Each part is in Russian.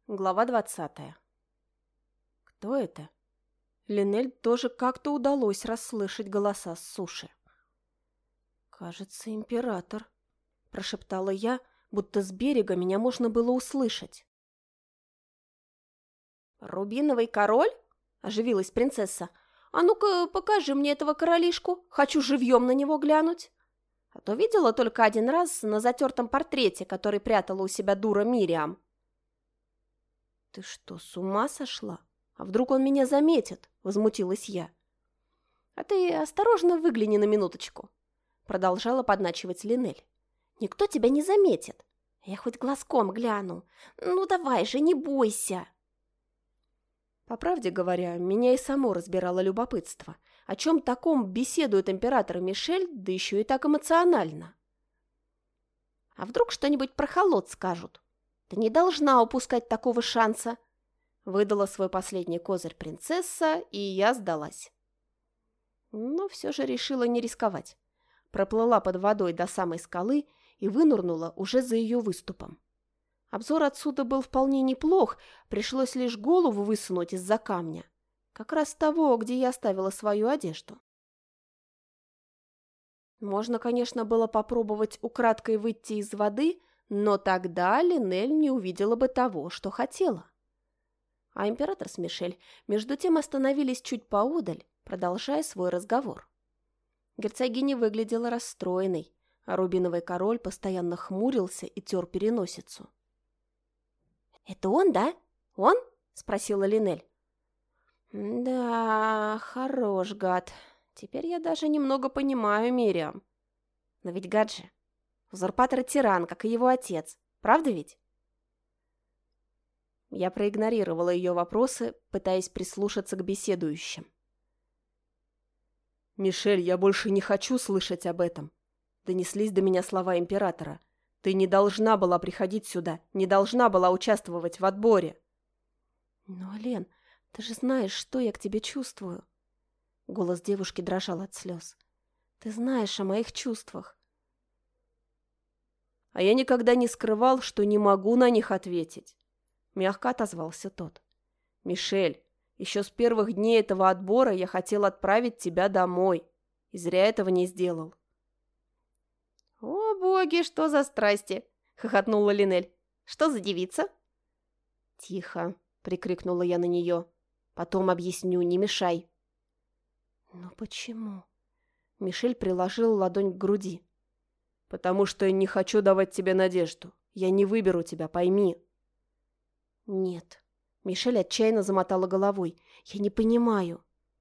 Глава 20. Кто это? Линель тоже как-то удалось расслышать голоса с суши. «Кажется, император», – прошептала я, будто с берега меня можно было услышать. «Рубиновый король?» – оживилась принцесса. «А ну-ка, покажи мне этого королишку, хочу живьем на него глянуть. А то видела только один раз на затертом портрете, который прятала у себя дура Мириам». «Ты что, с ума сошла? А вдруг он меня заметит?» – возмутилась я. «А ты осторожно выгляни на минуточку», – продолжала подначивать Линель. «Никто тебя не заметит. Я хоть глазком гляну. Ну давай же, не бойся». По правде говоря, меня и само разбирало любопытство. О чем таком беседует император и Мишель, да еще и так эмоционально? А вдруг что-нибудь про холод скажут? Ты не должна упускать такого шанса. Выдала свой последний козырь принцесса, и я сдалась. Но все же решила не рисковать. Проплыла под водой до самой скалы и вынырнула уже за ее выступом. Обзор отсюда был вполне неплох, пришлось лишь голову высунуть из-за камня. Как раз того, где я оставила свою одежду. Можно, конечно, было попробовать украдкой выйти из воды, но тогда Линель не увидела бы того, что хотела. А император с Мишель между тем остановились чуть поодаль, продолжая свой разговор. Герцогиня выглядела расстроенной, а рубиновый король постоянно хмурился и тер переносицу. «Это он, да? Он?» – спросила Линель. «Да, хорош гад. Теперь я даже немного понимаю Мириам. Но ведь гад же. Узурпатор и тиран, как и его отец. Правда ведь?» Я проигнорировала ее вопросы, пытаясь прислушаться к беседующим. «Мишель, я больше не хочу слышать об этом», — донеслись до меня слова императора. «Ты не должна была приходить сюда, не должна была участвовать в отборе». «Но, Лен, ты же знаешь, что я к тебе чувствую». Голос девушки дрожал от слез. «Ты знаешь о моих чувствах». «А я никогда не скрывал, что не могу на них ответить», — мягко отозвался тот. «Мишель, еще с первых дней этого отбора я хотел отправить тебя домой, и зря этого не сделал». «О, боги, что за страсти!» — хохотнула Линель. «Что за девица?» «Тихо!» — прикрикнула я на нее. «Потом объясню, не мешай». «Но почему?» Мишель приложил ладонь к груди. «Потому что я не хочу давать тебе надежду. Я не выберу тебя, пойми». «Нет». Мишель отчаянно замотала головой. «Я не понимаю.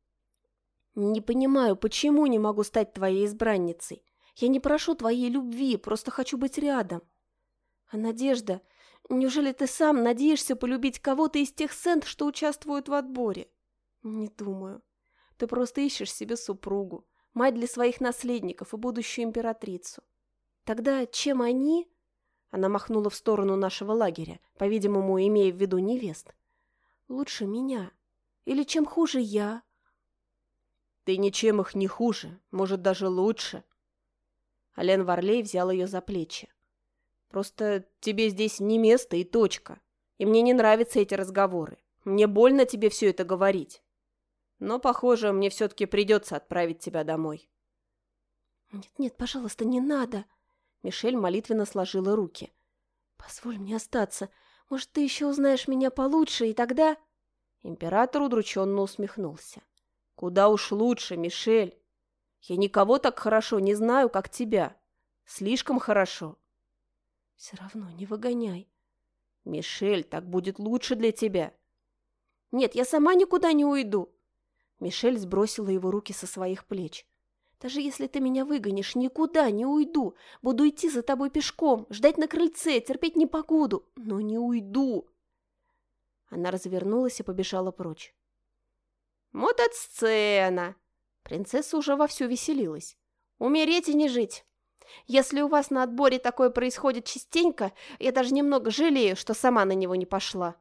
Не понимаю, почему не могу стать твоей избранницей. Я не прошу твоей любви, просто хочу быть рядом. А надежда... Неужели ты сам надеешься полюбить кого-то из тех сент, что участвуют в отборе? Не думаю. Ты просто ищешь себе супругу, мать для своих наследников и будущую императрицу. Тогда чем они...» Она махнула в сторону нашего лагеря, по-видимому, имея в виду невест. «Лучше меня. Или чем хуже я?» «Ты ничем их не хуже, может, даже лучше». Ален Варлей взял ее за плечи. «Просто тебе здесь не место и точка. И мне не нравятся эти разговоры. Мне больно тебе все это говорить. Но, похоже, мне все-таки придется отправить тебя домой». «Нет-нет, пожалуйста, не надо». Мишель молитвенно сложила руки. «Позволь мне остаться. Может, ты еще узнаешь меня получше, и тогда...» Император удрученно усмехнулся. «Куда уж лучше, Мишель. Я никого так хорошо не знаю, как тебя. Слишком хорошо». «Все равно не выгоняй». «Мишель, так будет лучше для тебя». «Нет, я сама никуда не уйду». Мишель сбросила его руки со своих плеч. «Даже если ты меня выгонишь, никуда не уйду. Буду идти за тобой пешком, ждать на крыльце, терпеть непогоду, но не уйду». Она развернулась и побежала прочь. «Вот это сцена!» Принцесса уже вовсю веселилась. «Умереть и не жить. Если у вас на отборе такое происходит частенько, я даже немного жалею, что сама на него не пошла».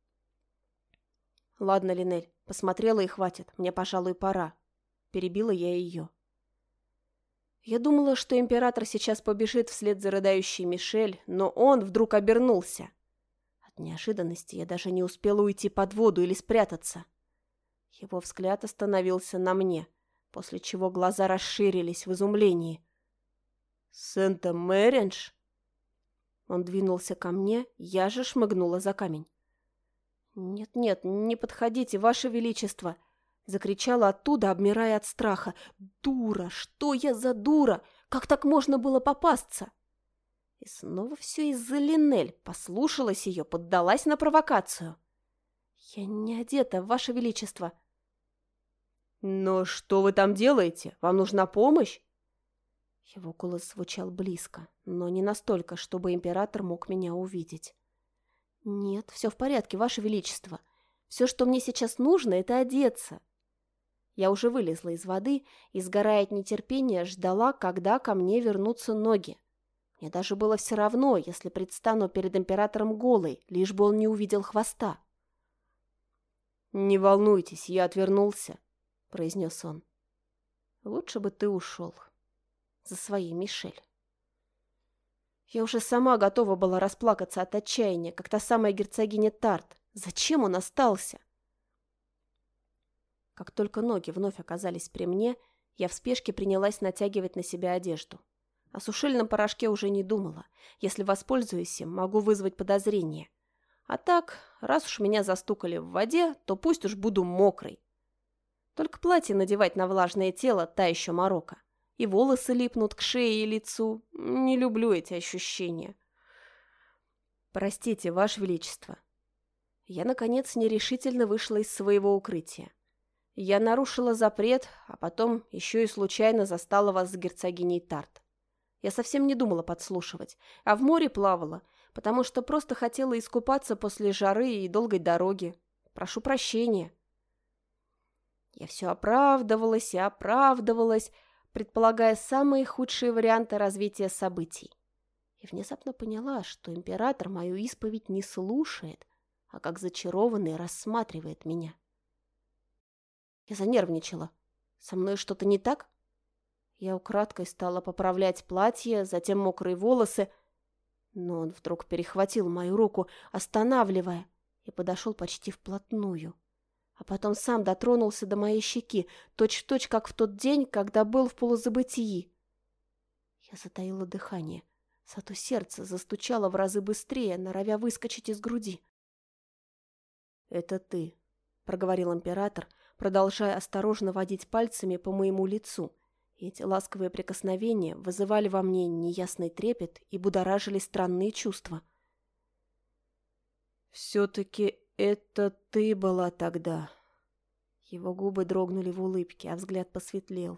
«Ладно, Линель, посмотрела и хватит. Мне, пожалуй, пора». Перебила я ее. Я думала, что император сейчас побежит вслед за рыдающей Мишель, но он вдруг обернулся. От неожиданности я даже не успела уйти под воду или спрятаться. Его взгляд остановился на мне, после чего глаза расширились в изумлении. «Сент-Мэридж?» Он двинулся ко мне, я же шмыгнула за камень. «Нет-нет, не подходите, Ваше Величество!» Закричала оттуда, обмирая от страха. «Дура! Что я за дура? Как так можно было попасться?» И снова все из-за Линель. Послушалась ее, поддалась на провокацию. «Я не одета, Ваше Величество!» «Но что вы там делаете? Вам нужна помощь?» Его голос звучал близко, но не настолько, чтобы император мог меня увидеть. «Нет, все в порядке, Ваше Величество. Все, что мне сейчас нужно, это одеться». Я уже вылезла из воды и, сгорая от нетерпения, ждала, когда ко мне вернутся ноги. Мне даже было все равно, если предстану перед императором голой, лишь бы он не увидел хвоста. «Не волнуйтесь, я отвернулся», — произнес он. «Лучше бы ты ушел. За своей Мишель». Я уже сама готова была расплакаться от отчаяния, как та самая герцогиня Тарт. Зачем он остался? Как только ноги вновь оказались при мне, я в спешке принялась натягивать на себя одежду. О сушильном порошке уже не думала. Если воспользуюсь им, могу вызвать подозрение. А так, раз уж меня застукали в воде, то пусть уж буду мокрой. Только платье надевать на влажное тело та еще морока. И волосы липнут к шее и лицу. Не люблю эти ощущения. «Простите, Ваше Величество». Я, наконец, нерешительно вышла из своего укрытия. Я нарушила запрет, а потом еще и случайно застала вас с герцогиней Тарт. Я совсем не думала подслушивать, а в море плавала, потому что просто хотела искупаться после жары и долгой дороги. Прошу прощения. Я все оправдывалась и оправдывалась, предполагая самые худшие варианты развития событий. И внезапно поняла, что император мою исповедь не слушает, а как зачарованный рассматривает меня. Я занервничала. Со мной что-то не так? Я украдкой стала поправлять платье, затем мокрые волосы, но он вдруг перехватил мою руку, останавливая, и подошел почти вплотную. А потом сам дотронулся до моей щеки, точь-в-точь, как в тот день, когда был в полузабытии. Я затаила дыхание, зато сердце застучало в разы быстрее, норовя выскочить из груди. «Это ты», — проговорил император, продолжая осторожно водить пальцами по моему лицу. И эти ласковые прикосновения вызывали во мне неясный трепет и будоражили странные чувства. «Все-таки это ты была тогда». Его губы дрогнули в улыбке, а взгляд посветлел.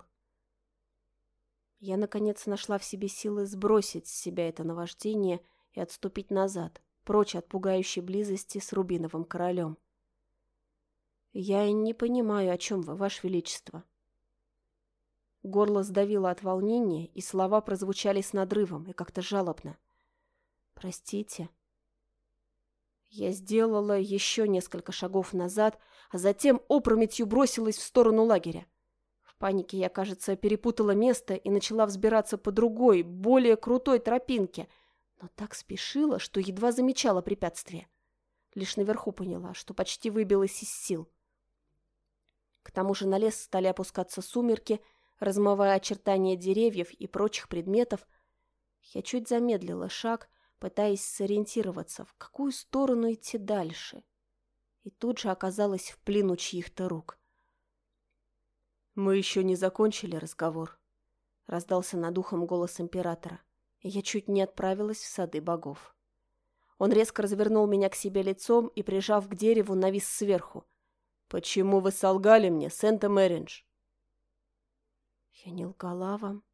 Я, наконец, нашла в себе силы сбросить с себя это наваждение и отступить назад, прочь от пугающей близости с Рубиновым королем. «Я не понимаю, о чем вы, Ваше Величество». Горло сдавило от волнения, и слова прозвучали с надрывом и как-то жалобно. «Простите». Я сделала еще несколько шагов назад, а затем опрометью бросилась в сторону лагеря. В панике я, кажется, перепутала место и начала взбираться по другой, более крутой тропинке, но так спешила, что едва замечала препятствия. Лишь наверху поняла, что почти выбилась из сил. К тому же на лес стали опускаться сумерки, размывая очертания деревьев и прочих предметов. Я чуть замедлила шаг, пытаясь сориентироваться, в какую сторону идти дальше. И тут же оказалась в плену чьих-то рук. «Мы еще не закончили разговор», — раздался над ухом голос императора, и я чуть не отправилась в сады богов. Он резко развернул меня к себе лицом и, прижав к дереву, навис сверху. «Почему вы солгали мне, Сент-Мэридж?» «Я не лгала вам».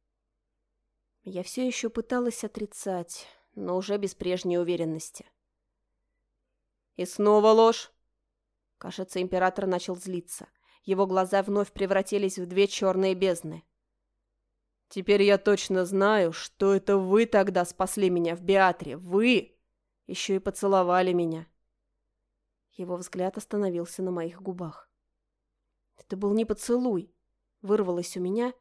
Я все еще пыталась отрицать, но уже без прежней уверенности. «И снова ложь!» Кажется, император начал злиться. Его глаза вновь превратились в две черные бездны. «Теперь я точно знаю, что это вы тогда спасли меня в Биатре. Вы! Еще и поцеловали меня». Его взгляд остановился на моих губах. Это был не поцелуй. Вырвалось у меня,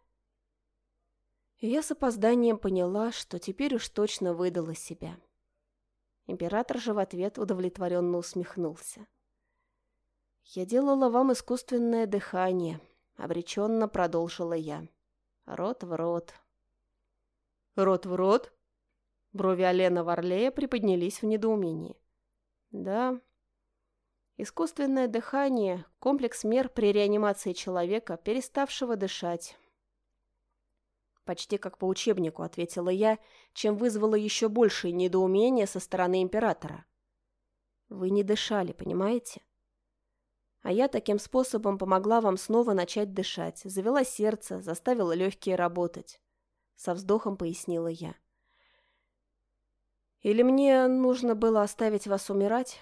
и я с опозданием поняла, что теперь уж точно выдала себя. Император же в ответ удовлетворенно усмехнулся. «Я делала вам искусственное дыхание», — обреченно продолжила я. «Рот в рот». «Рот в рот?» Брови Алена Варлея приподнялись в недоумении. «Да. Искусственное дыхание – комплекс мер при реанимации человека, переставшего дышать». «Почти как по учебнику», — ответила я, чем вызвало еще большее недоумение со стороны императора. «Вы не дышали, понимаете? А я таким способом помогла вам снова начать дышать, завела сердце, заставила легкие работать», — со вздохом пояснила я. «Или мне нужно было оставить вас умирать?»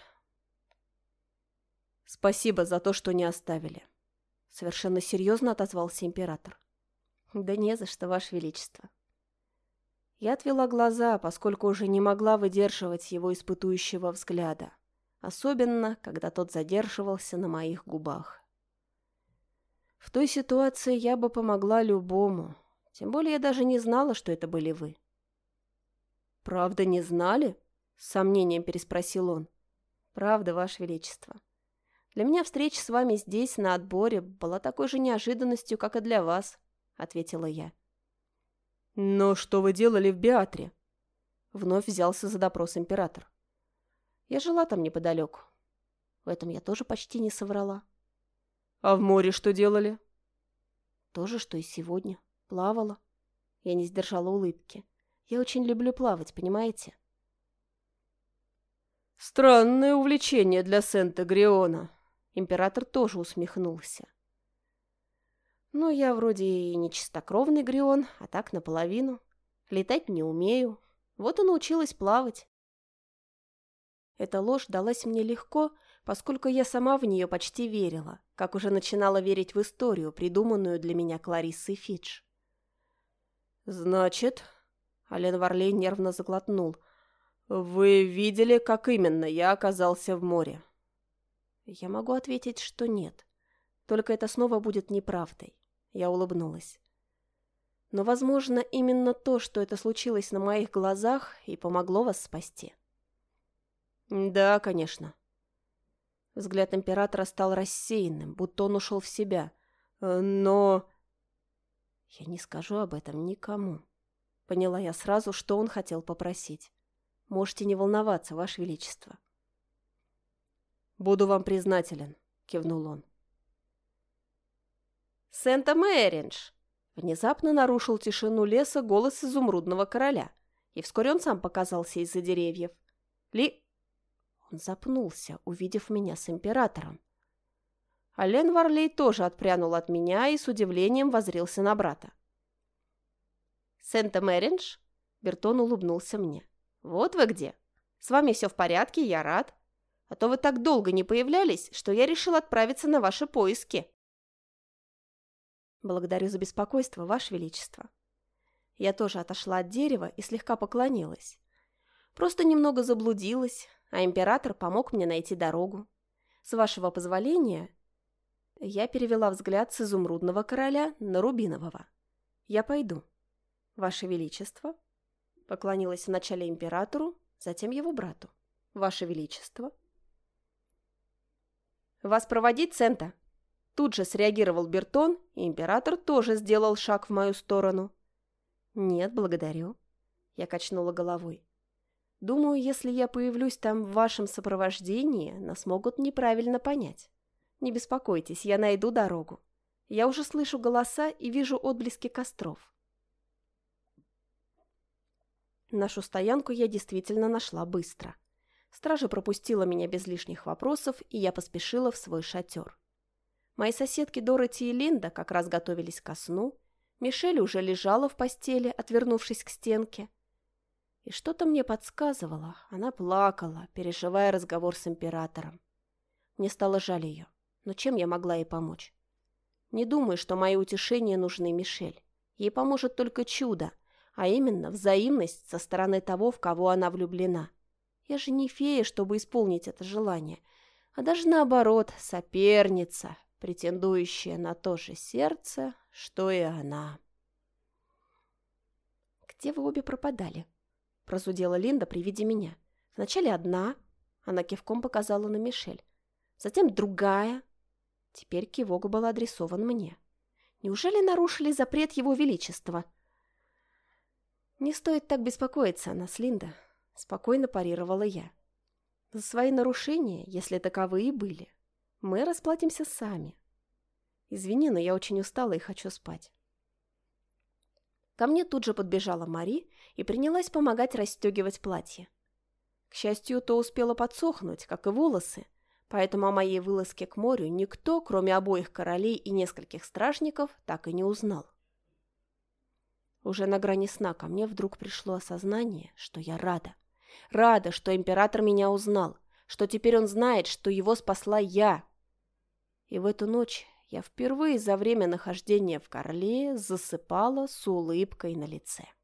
«Спасибо за то, что не оставили», — совершенно серьезно отозвался император. «Да не за что, Ваше Величество». Я отвела глаза, поскольку уже не могла выдерживать его испытующего взгляда, особенно, когда тот задерживался на моих губах. В той ситуации я бы помогла любому, тем более я даже не знала, что это были вы. «Правда, не знали?» — с сомнением переспросил он. «Правда, Ваше Величество. Для меня встреча с вами здесь, на отборе, была такой же неожиданностью, как и для вас», — ответила я. «Но что вы делали в Биатре?» Вновь взялся за допрос император. «Я жила там неподалеку. В этом я тоже почти не соврала». «А в море что делали?» «То же, что и сегодня. Плавала». Я не сдержала улыбки. «Я очень люблю плавать, понимаете?» «Странное увлечение для Сент-Эгриона». Император тоже усмехнулся. «Ну, я вроде и не чистокровный Грион, а так наполовину. Летать не умею. Вот и научилась плавать». Эта ложь далась мне легко, поскольку я сама в нее почти верила, как уже начинала верить в историю, придуманную для меня Клариссой Фидж. «Значит...» — Ален Варлей нервно заглотнул. «Вы видели, как именно я оказался в море?» Я могу ответить, что нет. Только это снова будет неправдой. Я улыбнулась. Но, возможно, именно то, что это случилось на моих глазах, и помогло вас спасти. Да, конечно. Взгляд императора стал рассеянным, будто он ушел в себя. Но... Я не скажу об этом никому. Поняла я сразу, что он хотел попросить. Можете не волноваться, Ваше Величество. «Буду вам признателен», — кивнул он. «Сента-Мэринж!» Внезапно нарушил тишину леса голос изумрудного короля, и вскоре он сам показался из-за деревьев. Он запнулся, увидев меня с императором. Ален Варлей тоже отпрянул от меня и с удивлением воззрился на брата. «Сента-Мэринж?» Бертон улыбнулся мне. «Вот вы где. С вами все в порядке, я рад. А то вы так долго не появлялись, что я решил отправиться на ваши поиски». «Благодарю за беспокойство, Ваше Величество». Я тоже отошла от дерева и слегка поклонилась. Просто немного заблудилась, а император помог мне найти дорогу. С вашего позволения, я перевела взгляд с изумрудного короля на рубинового. «Я пойду». «Ваше Величество», поклонилась вначале императору, затем его брату. «Ваше Величество». «Вас проводить, Сента?» Тут же среагировал Бертон, и император тоже сделал шаг в мою сторону. «Нет, благодарю», — я качнула головой. «Думаю, если я появлюсь там в вашем сопровождении, нас могут неправильно понять. Не беспокойтесь, я найду дорогу. Я уже слышу голоса и вижу отблески костров». Нашу стоянку я действительно нашла быстро. Стража пропустила меня без лишних вопросов, и я поспешила в свой шатер. Мои соседки Дороти и Линда как раз готовились ко сну. Мишель уже лежала в постели, отвернувшись к стенке. И что-то мне подсказывало. Она плакала, переживая разговор с императором. Мне стало жаль ее. Но чем я могла ей помочь? Не думаю, что мои утешения нужны Мишель. Ей поможет только чудо, а именно взаимность со стороны того, в кого она влюблена. Я же не фея, чтобы исполнить это желание, а даже наоборот, соперница, претендующая на то же сердце, что и она. «Где вы обе пропадали?» – прозудела Линда при виде меня. Вначале одна, она кивком показала на Мишель, затем другая. Теперь кивок был адресован мне. Неужели нарушили запрет его величества? «Не стоит так беспокоиться о нас, Линда», — спокойно парировала я. «За свои нарушения, если таковые и были, мы расплатимся сами. Извини, но я очень устала и хочу спать». Ко мне тут же подбежала Мари и принялась помогать расстегивать платье. К счастью, то успело подсохнуть, как и волосы, поэтому о моей вылазке к морю никто, кроме обоих королей и нескольких стражников, так и не узнал. Уже на грани сна ко мне вдруг пришло осознание, что я рада. Рада, что император меня узнал, что теперь он знает, что его спасла я. И в эту ночь я впервые за время нахождения в Карлее засыпала с улыбкой на лице.